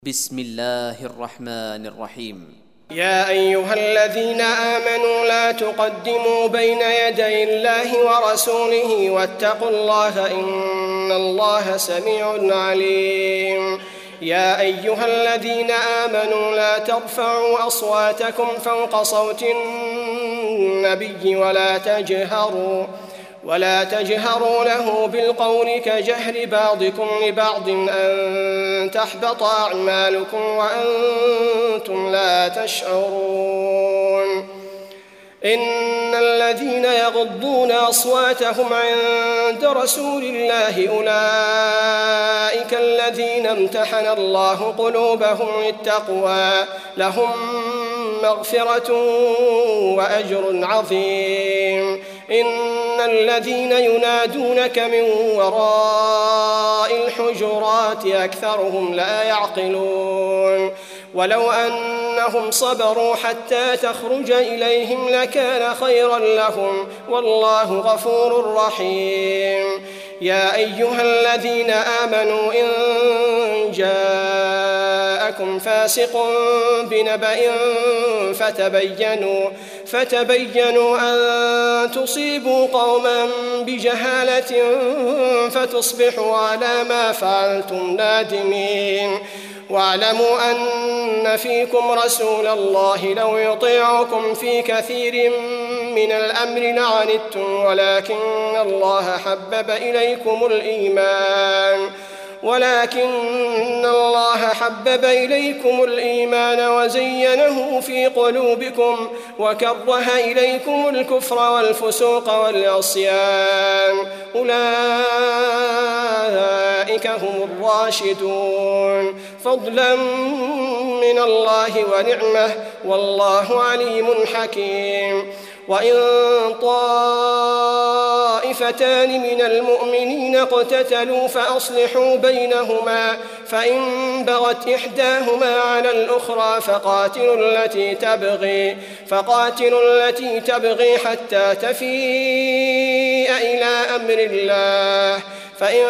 بسم الله الرحمن الرحيم. يا أيها الذين آمنوا لا تقدموا بين يدي الله ورسوله واتقوا الله إن الله سميع عليم. يا أيها الذين آمنوا لا ترفعوا أصواتكم فوق صوت النبي ولا تجهروا له بالقول كجهر بعضكم لبعض أن تحبط أعمالكم وأنتم لا تشعرون. إن الذين يغضون أصواتهم عند رسول الله أولئك الذين امتحن الله قلوبهم للتقوى لهم مغفرة وأجر عظيم. إن الذين ينادونك من وراء الحجرات أكثرهم لا يعقلون. ولو أنهم صبروا حتى تخرج إليهم لكان خيرا لهم والله غفور رحيم. يا أيها الذين آمنوا إن جاءكم فاسق بنبأ فتبينوا أن تصيبوا قوما بجهالة فتصبحوا على ما فعلتم نادمين. واعلموا أن فيكم رسول الله لو يطيعكم في كثير من الأمر لعنتم ولكن الله حبب إليكم الإيمان وزينه في قلوبكم وكره إليكم الكفر والفسوق والعصيان أولئك هم الراشدون فضلا من الله ونعمة والله عليم حكيم. وإن طائفتان من المؤمنين اقتتلوا فأصلحوا بينهما فإن بغت إحداهما على الأخرى فقاتلوا التي تبغي حتى تفيء إلى أمر الله فإن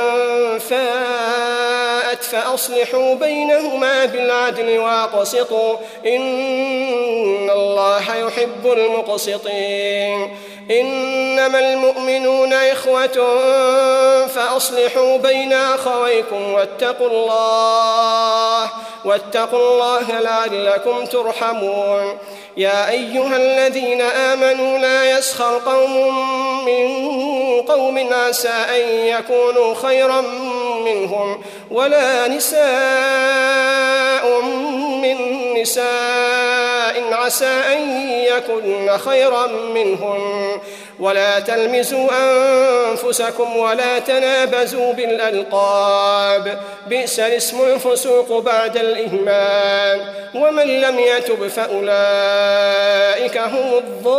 فاءت فأصلحوا بينهما بالعدل واقسطوا إن الله يحب المقسطين. إنما المؤمنون إخوة فأصلحوا بين أخويكم واتقوا الله لعلكم ترحمون. يا أيها الذين آمنوا لا يسخر قوم من قوم عسى أن يكونوا خيرا منهم ولا نساء من نساء عسى أن يكن خيرا منهم ولا تلمزوا أنفسكم ولا تنابزوا بالألقاب بئس الاسم الفسوق بعد الإيمان ومن لم يتب فأولئك هم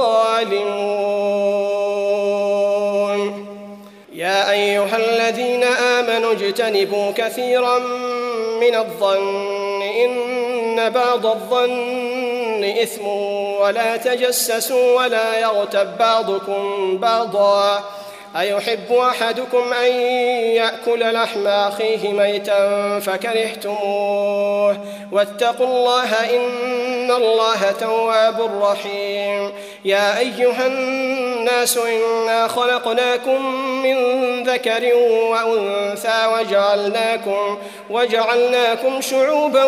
الظالمون. يا أيها الذين آمنوا اجتنبوا كثيرا من الظن إن بعض الظن إثم ولا تجسسوا ولا يغتب بعضكم بعضا أيحب أحدكم أن يأكل لحم أخيه ميتا فكرهتموه واتقوا الله إن الله تواب رحيم. يا أيها الناس إنا خلقناكم من ذكر وأنثى وجعلناكم شعوبا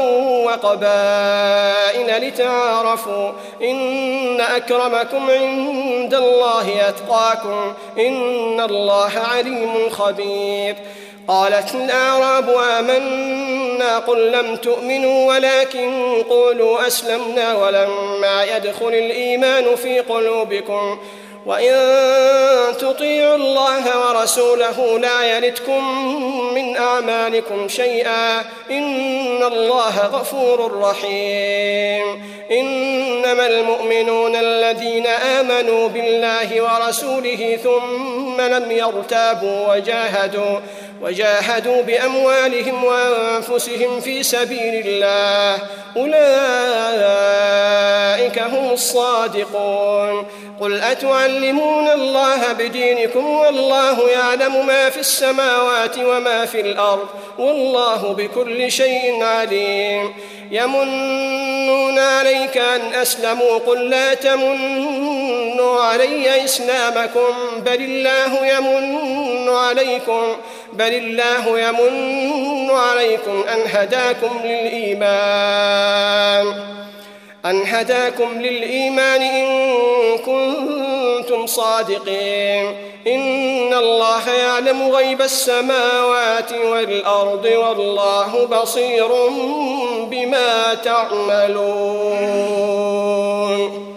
وقبائل لتعارفوا إن أكرمكم عند الله أتقاكم إن الله عليم خبير. قالت الأعراب آمنا قل لم تؤمنوا ولكن قولوا أسلمنا ولما يدخل الإيمان في قلوبكم وإن تطيعوا الله ورسوله لا يلتكم من أعمالكم شيئا إن الله غفور رحيم. إنما المؤمنون الذين آمنوا بالله ورسوله ثم لم يرتابوا وجاهدوا بأموالهم وأنفسهم في سبيل الله أولئك هم الصادقون. قل أتعلمون الله بدينكم والله يعلم ما في السماوات وما في الأرض والله بكل شيء عليم. يمنون عليك أن أسلموا قل لا تمنوا علي إسلامكم بل الله يمن عليكم أن هداكم للإيمان إن كنتم صادقين. إن الله يعلم غيب السماوات والأرض والله بصير بما تعملون.